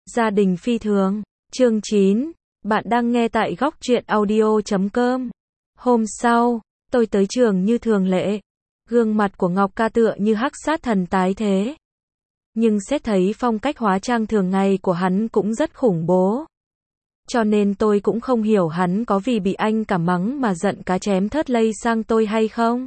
Gia đình phi thường. Chương 9. Bạn đang nghe tại góc truyện audio.com. Hôm sau, tôi tới trường như thường lệ. Gương mặt của Ngọc Ca tựa như hắc sát thần tái thế. Nhưng xét thấy phong cách hóa trang thường ngày của hắn cũng rất khủng bố. Cho nên tôi cũng không hiểu hắn có vì bị anh cả mắng mà giận cá chém thớt lây sang tôi hay không.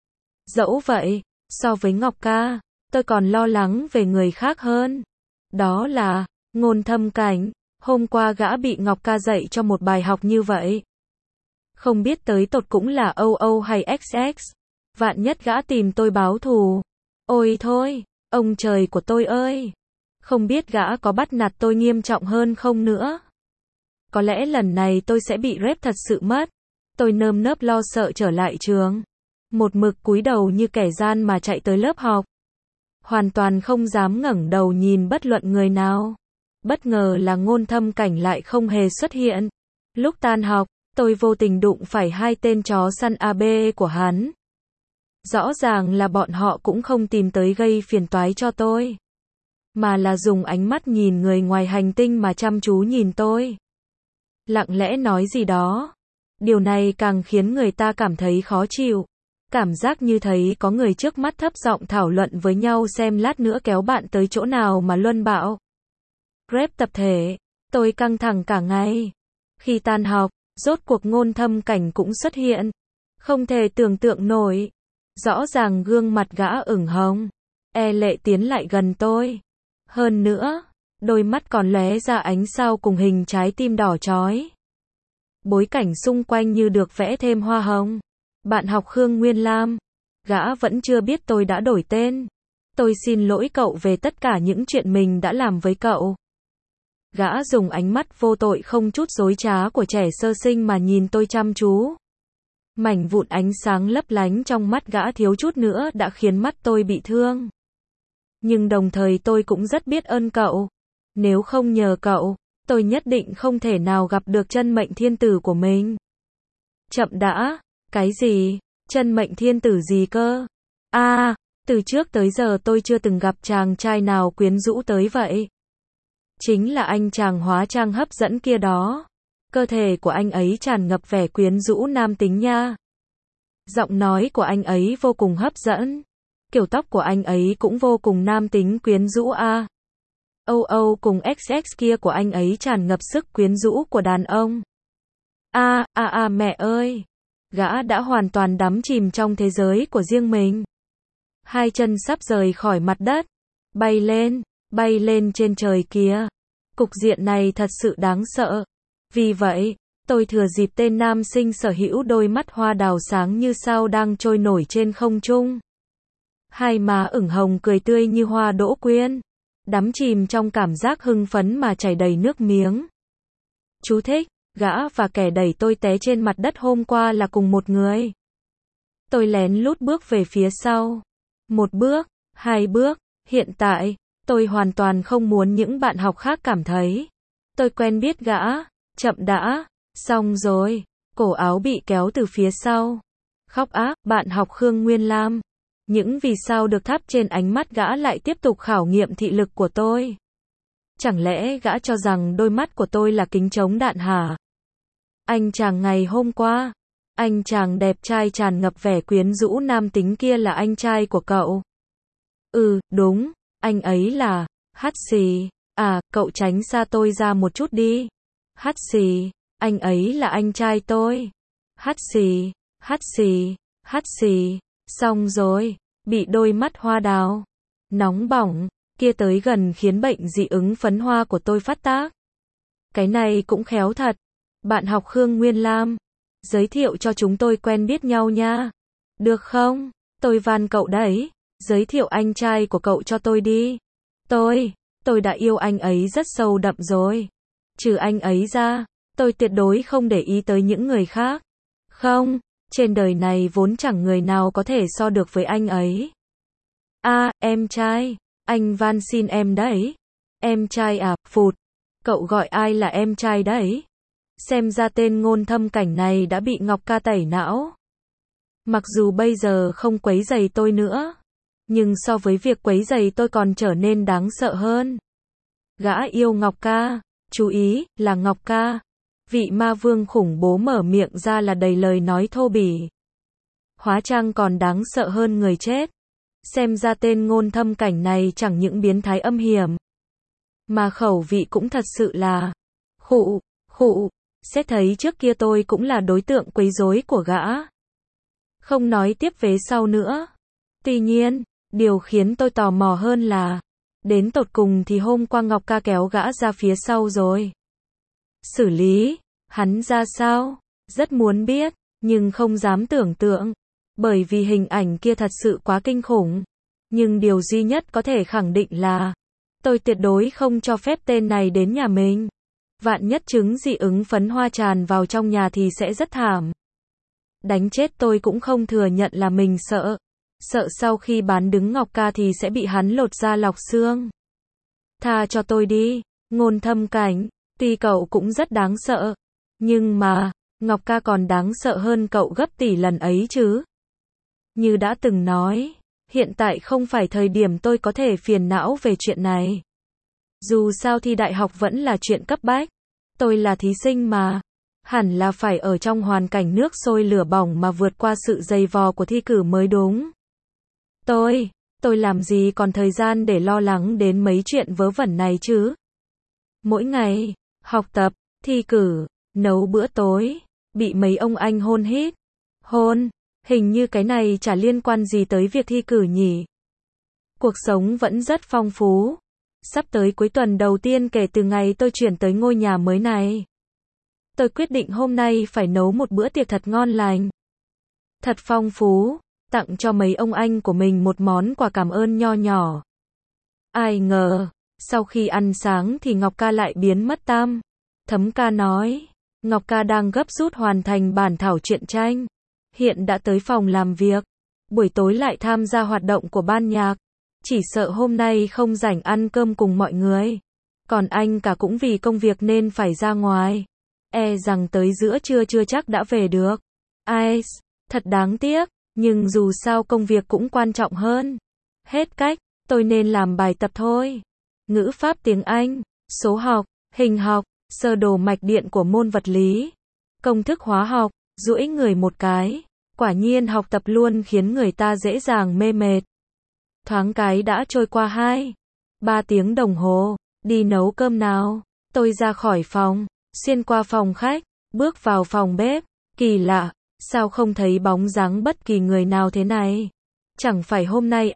Dẫu vậy, so với Ngọc Ca, tôi còn lo lắng về người khác hơn. Đó là Ngôn Thâm Cảnh. Hôm qua gã bị Ngọc Ca dạy cho một bài học như vậy. Không biết tới tột cũng là OO hay XX. Vạn nhất gã tìm tôi báo thù. Ôi thôi, ông trời của tôi ơi. Không biết gã có bắt nạt tôi nghiêm trọng hơn không nữa. Có lẽ lần này tôi sẽ bị rep thật sự mất. Tôi nơm nớp lo sợ trở lại trường. Một mực cúi đầu như kẻ gian mà chạy tới lớp học. Hoàn toàn không dám ngẩng đầu nhìn bất luận người nào. Bất ngờ là Ngôn Thâm Cảnh lại không hề xuất hiện. Lúc tan học, tôi vô tình đụng phải hai tên chó săn AB của hắn. Rõ ràng là bọn họ cũng không tìm tới gây phiền toái cho tôi. Mà là dùng ánh mắt nhìn người ngoài hành tinh mà chăm chú nhìn tôi. Lặng lẽ nói gì đó. Điều này càng khiến người ta cảm thấy khó chịu. Cảm giác như thấy có người trước mắt thấp giọng thảo luận với nhau xem lát nữa kéo bạn tới chỗ nào mà luân bạo. Rep tập thể, tôi căng thẳng cả ngày. Khi tan học, rốt cuộc Ngôn Thâm Cảnh cũng xuất hiện. Không thể tưởng tượng nổi. Rõ ràng gương mặt gã ửng hồng. E lệ tiến lại gần tôi. Hơn nữa, đôi mắt còn lóe ra ánh sao cùng hình trái tim đỏ chói. Bối cảnh xung quanh như được vẽ thêm hoa hồng. Bạn học Khương Nguyên Lam. Gã vẫn chưa biết tôi đã đổi tên. Tôi xin lỗi cậu về tất cả những chuyện mình đã làm với cậu. Gã dùng ánh mắt vô tội không chút dối trá của trẻ sơ sinh mà nhìn tôi chăm chú. Mảnh vụn ánh sáng lấp lánh trong mắt gã thiếu chút nữa đã khiến mắt tôi bị thương. Nhưng đồng thời tôi cũng rất biết ơn cậu. Nếu không nhờ cậu, tôi nhất định không thể nào gặp được chân mệnh thiên tử của mình. Chậm đã, cái gì? Chân mệnh thiên tử gì cơ? Từ trước tới giờ tôi chưa từng gặp chàng trai nào quyến rũ tới vậy. Chính là anh chàng hóa trang hấp dẫn kia đó. Cơ thể của anh ấy tràn ngập vẻ quyến rũ nam tính nha. Giọng nói của anh ấy vô cùng hấp dẫn. Kiểu tóc của anh ấy cũng vô cùng nam tính quyến rũ a. OO cùng XX kia của anh ấy tràn ngập sức quyến rũ của đàn ông. Mẹ ơi. Gã đã hoàn toàn đắm chìm trong thế giới của riêng mình. Hai chân sắp rời khỏi mặt đất. Bay lên trên trời kìa. Cục diện này thật sự đáng sợ. Vì vậy, tôi thừa dịp tên nam sinh sở hữu đôi mắt hoa đào sáng như sao đang trôi nổi trên không trung. Hai má ửng hồng cười tươi như hoa đỗ quyên. Đắm chìm trong cảm giác hưng phấn mà chảy đầy nước miếng. Chú thích, gã và kẻ đẩy tôi té trên mặt đất hôm qua là cùng một người. Tôi lén lút bước về phía sau. Một bước, hai bước, hiện tại, tôi hoàn toàn không muốn những bạn học khác cảm thấy. Tôi quen biết gã, chậm đã, xong rồi, cổ áo bị kéo từ phía sau. Khóc á, bạn học Khương Nguyên Lam. Những vì sao được thắp trên ánh mắt gã lại tiếp tục khảo nghiệm thị lực của tôi. Chẳng lẽ gã cho rằng đôi mắt của tôi là kính chống đạn hả? Anh chàng ngày hôm qua, anh chàng đẹp trai tràn ngập vẻ quyến rũ nam tính kia là anh trai của cậu. Đúng, anh ấy là, hắt xì, cậu tránh xa tôi ra một chút đi. Hắt xì, anh ấy là anh trai tôi. Hắt xì, xong rồi, bị đôi mắt hoa đào, nóng bỏng, kia tới gần khiến bệnh dị ứng phấn hoa của tôi phát tác. Cái này cũng khéo thật. Bạn học Khương Nguyên Lam, giới thiệu cho chúng tôi quen biết nhau nha. Được không? Tôi van cậu đấy, giới thiệu anh trai của cậu cho tôi đi. Tôi đã yêu anh ấy rất sâu đậm rồi. Trừ anh ấy ra, tôi tuyệt đối không để ý tới những người khác. Không, trên đời này vốn chẳng người nào có thể so được với anh ấy. Em trai, anh van xin em đấy. Em trai à, phụt. Cậu gọi ai là em trai đấy? Xem ra tên Ngôn Thâm Cảnh này đã bị Ngọc Ca tẩy não. Mặc dù bây giờ không quấy rầy tôi nữa, nhưng so với việc quấy rầy tôi còn trở nên đáng sợ hơn. Gã yêu Ngọc ca. Chú ý, là Ngọc ca. Vị ma vương khủng bố mở miệng ra là đầy lời nói thô bỉ. Hóa trang còn đáng sợ hơn người chết. Xem ra tên Ngôn Thâm Cảnh này chẳng những biến thái âm hiểm, mà khẩu vị cũng thật sự là khụ, khụ. Xét thấy trước kia tôi cũng là đối tượng quấy rối của gã. Không nói tiếp vế sau nữa. Tuy nhiên, điều khiến tôi tò mò hơn là, đến tột cùng thì hôm qua Ngọc ca kéo gã ra phía sau rồi xử lý hắn ra sao? Rất muốn biết, nhưng không dám tưởng tượng, bởi vì hình ảnh kia thật sự quá kinh khủng. Nhưng điều duy nhất có thể khẳng định là, tôi tuyệt đối không cho phép tên này đến nhà mình. Vạn nhất chứng dị ứng phấn hoa tràn vào trong nhà thì sẽ rất thảm. Đánh chết tôi cũng không thừa nhận là mình sợ. Sợ sau khi bán đứng Ngọc ca thì sẽ bị hắn lột da lọc xương. Tha cho tôi đi, Ngôn Thâm Cảnh, tuy cậu cũng rất đáng sợ, nhưng mà, Ngọc ca còn đáng sợ hơn cậu gấp tỷ lần ấy chứ. Như đã từng nói, hiện tại không phải thời điểm tôi có thể phiền não về chuyện này. Dù sao thi đại học vẫn là chuyện cấp bách. Tôi là thí sinh mà, hẳn là phải ở trong hoàn cảnh nước sôi lửa bỏng mà vượt qua sự dày vò của thi cử mới đúng. Tôi làm gì còn thời gian để lo lắng đến mấy chuyện vớ vẩn này chứ. Mỗi ngày, học tập, thi cử, nấu bữa tối, bị mấy ông anh hôn hít. Hôn, hình như cái này chả liên quan gì tới việc thi cử nhỉ. Cuộc sống vẫn rất phong phú. Sắp tới cuối tuần đầu tiên kể từ ngày tôi chuyển tới ngôi nhà mới này. Tôi quyết định hôm nay phải nấu một bữa tiệc thật ngon lành. Thật phong phú, tặng cho mấy ông anh của mình một món quà cảm ơn nho nhỏ. Ai ngờ, sau khi ăn sáng thì Ngọc ca lại biến mất tăm. Thấm ca nói, Ngọc ca đang gấp rút hoàn thành bản thảo truyện tranh. Hiện đã tới phòng làm việc. Buổi tối lại tham gia hoạt động của ban nhạc. Chỉ sợ hôm nay không rảnh ăn cơm cùng mọi người. Còn anh cả cũng vì công việc nên phải ra ngoài. E rằng tới giữa trưa chưa chắc đã về được. Ai, thật đáng tiếc, nhưng dù sao công việc cũng quan trọng hơn. Hết cách, tôi nên làm bài tập thôi. Ngữ pháp tiếng Anh, số học, hình học, sơ đồ mạch điện của môn vật lý, công thức hóa học, duỗi người một cái. Quả nhiên học tập luôn khiến người ta dễ dàng mê mệt. Thoáng cái đã trôi qua 2-3 tiếng đồng hồ. Đi nấu cơm nào. Tôi ra khỏi phòng, xuyên qua phòng khách, bước vào phòng bếp. Kỳ lạ, sao không thấy bóng dáng bất kỳ người nào thế này? Chẳng phải hôm nay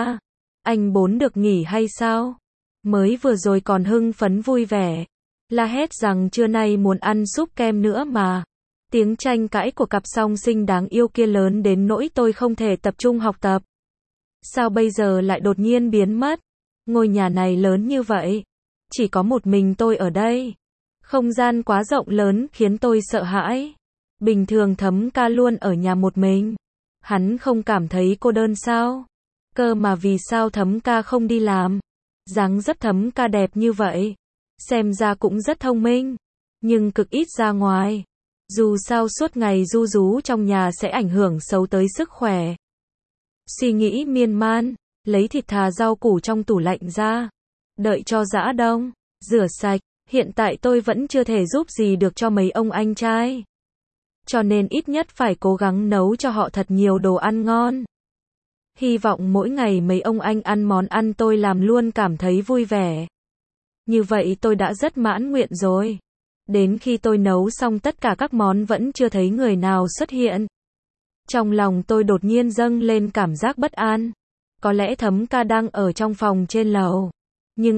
anh 4 được nghỉ hay sao? Mới vừa rồi còn hưng phấn vui vẻ, la hét rằng trưa nay muốn ăn súp kem nữa mà. Tiếng tranh cãi của cặp song sinh đáng yêu kia lớn đến nỗi tôi không thể tập trung học tập. Sao bây giờ lại đột nhiên biến mất? Ngôi nhà này lớn như vậy, chỉ có một mình tôi ở đây. Không gian quá rộng lớn khiến tôi sợ hãi. Bình thường Thấm ca luôn ở nhà một mình. Hắn không cảm thấy cô đơn sao? Cơ mà vì sao Thấm ca không đi làm? Dáng dấp Thấm ca đẹp như vậy, xem ra cũng rất thông minh, nhưng cực ít ra ngoài. Dù sao suốt ngày ru rú trong nhà sẽ ảnh hưởng xấu tới sức khỏe. Suy nghĩ miên man, lấy thịt thà rau củ trong tủ lạnh ra, đợi cho giã đông, rửa sạch. Hiện tại tôi vẫn chưa thể giúp gì được cho mấy ông anh trai, cho nên ít nhất phải cố gắng nấu cho họ thật nhiều đồ ăn ngon. Hy vọng mỗi ngày mấy ông anh ăn món ăn tôi làm luôn cảm thấy vui vẻ. Như vậy tôi đã rất mãn nguyện rồi. Đến khi tôi nấu xong tất cả các món vẫn chưa thấy người nào xuất hiện. Trong lòng tôi đột nhiên dâng lên cảm giác bất an. Có lẽ Thấm ca đang ở trong phòng trên lầu. Nhưng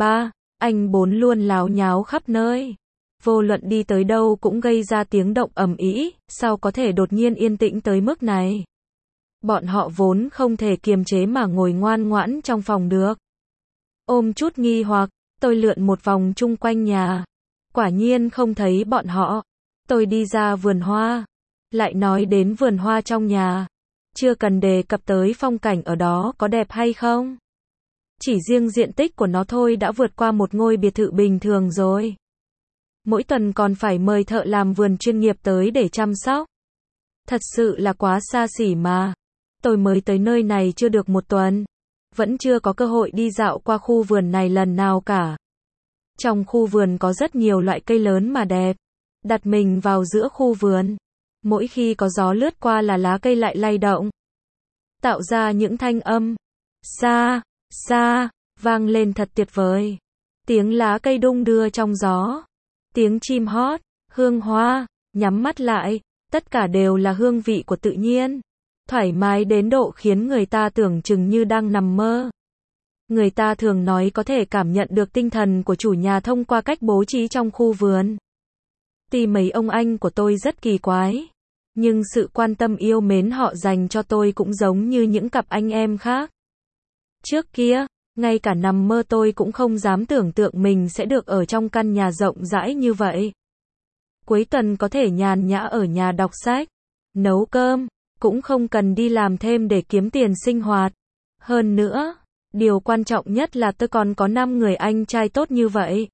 anh 4 luôn láo nháo khắp nơi. Vô luận đi tới đâu cũng gây ra tiếng động ầm ĩ, sao có thể đột nhiên yên tĩnh tới mức này? Bọn họ vốn không thể kiềm chế mà ngồi ngoan ngoãn trong phòng được. Ôm chút nghi hoặc, tôi lượn một vòng chung quanh nhà. Quả nhiên không thấy bọn họ. Tôi đi ra vườn hoa. Lại nói đến vườn hoa trong nhà. Chưa cần đề cập tới phong cảnh ở đó có đẹp hay không. Chỉ riêng diện tích của nó thôi đã vượt qua một ngôi biệt thự bình thường rồi. Mỗi tuần còn phải mời thợ làm vườn chuyên nghiệp tới để chăm sóc. Thật sự là quá xa xỉ mà. Tôi mới tới nơi này chưa được một tuần. Vẫn chưa có cơ hội đi dạo qua khu vườn này lần nào cả. Trong khu vườn có rất nhiều loại cây lớn mà đẹp. Đặt mình vào giữa khu vườn. Mỗi khi có gió lướt qua là lá cây lại lay động. Tạo ra những thanh âm. Xa, xa, vang lên thật tuyệt vời. Tiếng lá cây đung đưa trong gió. Tiếng chim hót, hương hoa, nhắm mắt lại. Tất cả đều là hương vị của tự nhiên. Thoải mái đến độ khiến người ta tưởng chừng như đang nằm mơ. Người ta thường nói có thể cảm nhận được tinh thần của chủ nhà thông qua cách bố trí trong khu vườn. Tuy mấy ông anh của tôi rất kỳ quái, nhưng sự quan tâm yêu mến họ dành cho tôi cũng giống như những cặp anh em khác. Trước kia, ngay cả nằm mơ tôi cũng không dám tưởng tượng mình sẽ được ở trong căn nhà rộng rãi như vậy. Cuối tuần có thể nhàn nhã ở nhà đọc sách, nấu cơm, cũng không cần đi làm thêm để kiếm tiền sinh hoạt. Hơn nữa, điều quan trọng nhất là tôi còn có 5 người anh trai tốt như vậy.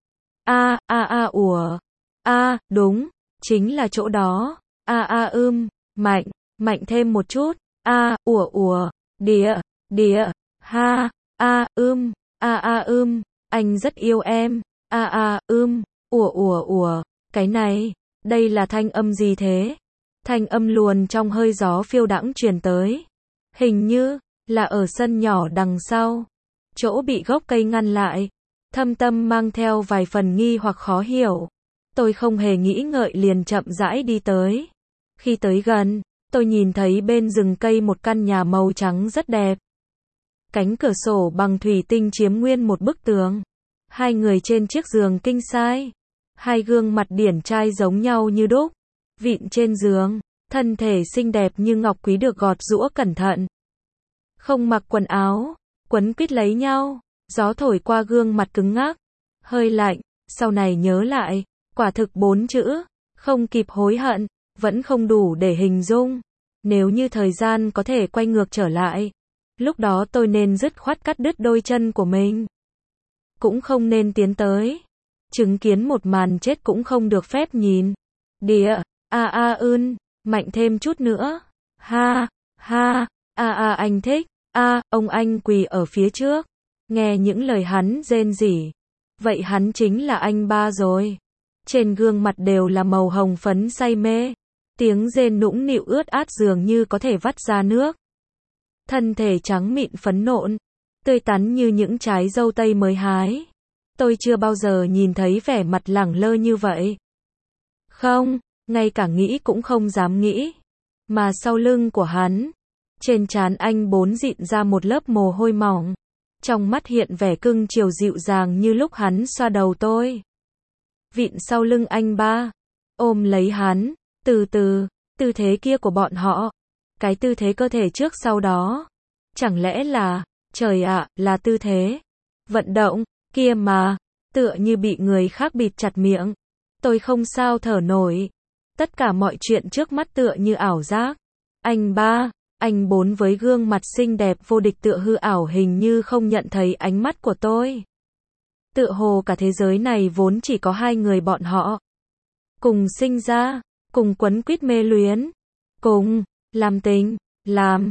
Đúng, chính là chỗ đó. Mạnh, mạnh thêm một chút. Địa, anh rất yêu em. Cái này, đây là thanh âm gì thế? Thanh âm luồn trong hơi gió phiêu đãng truyền tới. Hình như là ở sân nhỏ đằng sau, chỗ bị gốc cây ngăn lại. Thâm tâm mang theo vài phần nghi hoặc khó hiểu. Tôi không hề nghĩ ngợi liền chậm rãi đi tới. Khi tới gần, tôi nhìn thấy bên rừng cây một căn nhà màu trắng rất đẹp. Cánh cửa sổ bằng thủy tinh chiếm nguyên một bức tường. Hai người trên chiếc giường king size. Hai gương mặt điển trai giống nhau như đúc. Vịn trên giường, thân thể xinh đẹp như ngọc quý được gọt giũa cẩn thận. Không mặc quần áo, quấn quýt lấy nhau. Gió thổi qua gương mặt cứng ngắc, hơi lạnh. Sau này nhớ lại, quả thực 4 chữ, không kịp hối hận, vẫn không đủ để hình dung. Nếu như thời gian có thể quay ngược trở lại, lúc đó tôi nên dứt khoát cắt đứt đôi chân của mình. Cũng không nên tiến tới. Chứng kiến một màn chết cũng không được phép nhìn. Địa, mạnh thêm chút nữa. Anh thích. Ông anh quỳ ở phía trước. Nghe những lời hắn rên rỉ. Vậy hắn chính là anh ba rồi. Trên gương mặt đều là màu hồng phấn say mê. Tiếng rên nũng nịu ướt át dường như có thể vắt ra nước. Thân thể trắng mịn phấn nộn, tươi tắn như những trái dâu tây mới hái. Tôi chưa bao giờ nhìn thấy vẻ mặt lẳng lơ như vậy. Không, ngay cả nghĩ cũng không dám nghĩ. Mà sau lưng của hắn, trên trán anh bốn dịn ra một lớp mồ hôi mỏng. Trong mắt hiện vẻ cưng chiều dịu dàng như lúc hắn xoa đầu tôi. Vịn sau lưng anh ba, ôm lấy hắn, từ từ, tư thế kia của bọn họ. Cái tư thế cơ thể trước sau đó. Chẳng lẽ là, trời ạ, là tư thế vận động, kia mà, tựa như bị người khác bịt chặt miệng. Tôi không sao thở nổi. Tất cả mọi chuyện trước mắt tựa như ảo giác. Anh ba, anh bốn với gương mặt xinh đẹp vô địch tựa hư ảo hình như không nhận thấy ánh mắt của tôi. Tựa hồ cả thế giới này vốn chỉ có hai người bọn họ. Cùng sinh ra, cùng quấn quýt mê luyến, cùng làm tình, làm.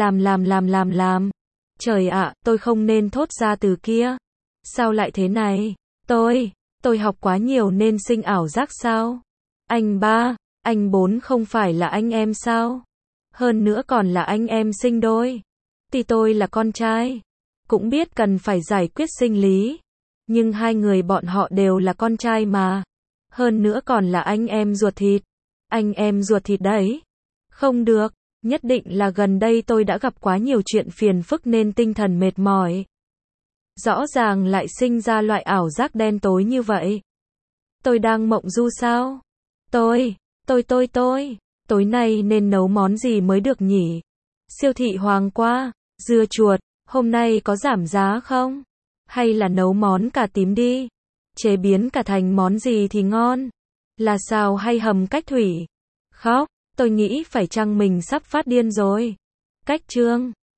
Trời ạ, tôi không nên thốt ra từ kia. Sao lại thế này? Tôi học quá nhiều nên sinh ảo giác sao? Anh ba, anh bốn không phải là anh em sao? Hơn nữa còn là anh em sinh đôi. Tuy tôi là con trai, cũng biết cần phải giải quyết sinh lý. Nhưng hai người bọn họ đều là con trai mà. Hơn nữa còn là anh em ruột thịt. Anh em ruột thịt đấy. Không được, nhất định là gần đây tôi đã gặp quá nhiều chuyện phiền phức nên tinh thần mệt mỏi. Rõ ràng lại sinh ra loại ảo giác đen tối như vậy. Tôi đang mộng du sao? Tối nay nên nấu món gì mới được nhỉ? Siêu thị Hoàng Qua, dưa chuột, hôm nay có giảm giá không? Hay là nấu món cà tím đi? Chế biến cả thành món gì thì ngon? Là xào hay hầm cách thủy? Khóc, tôi nghĩ phải chăng mình sắp phát điên rồi. Cách chương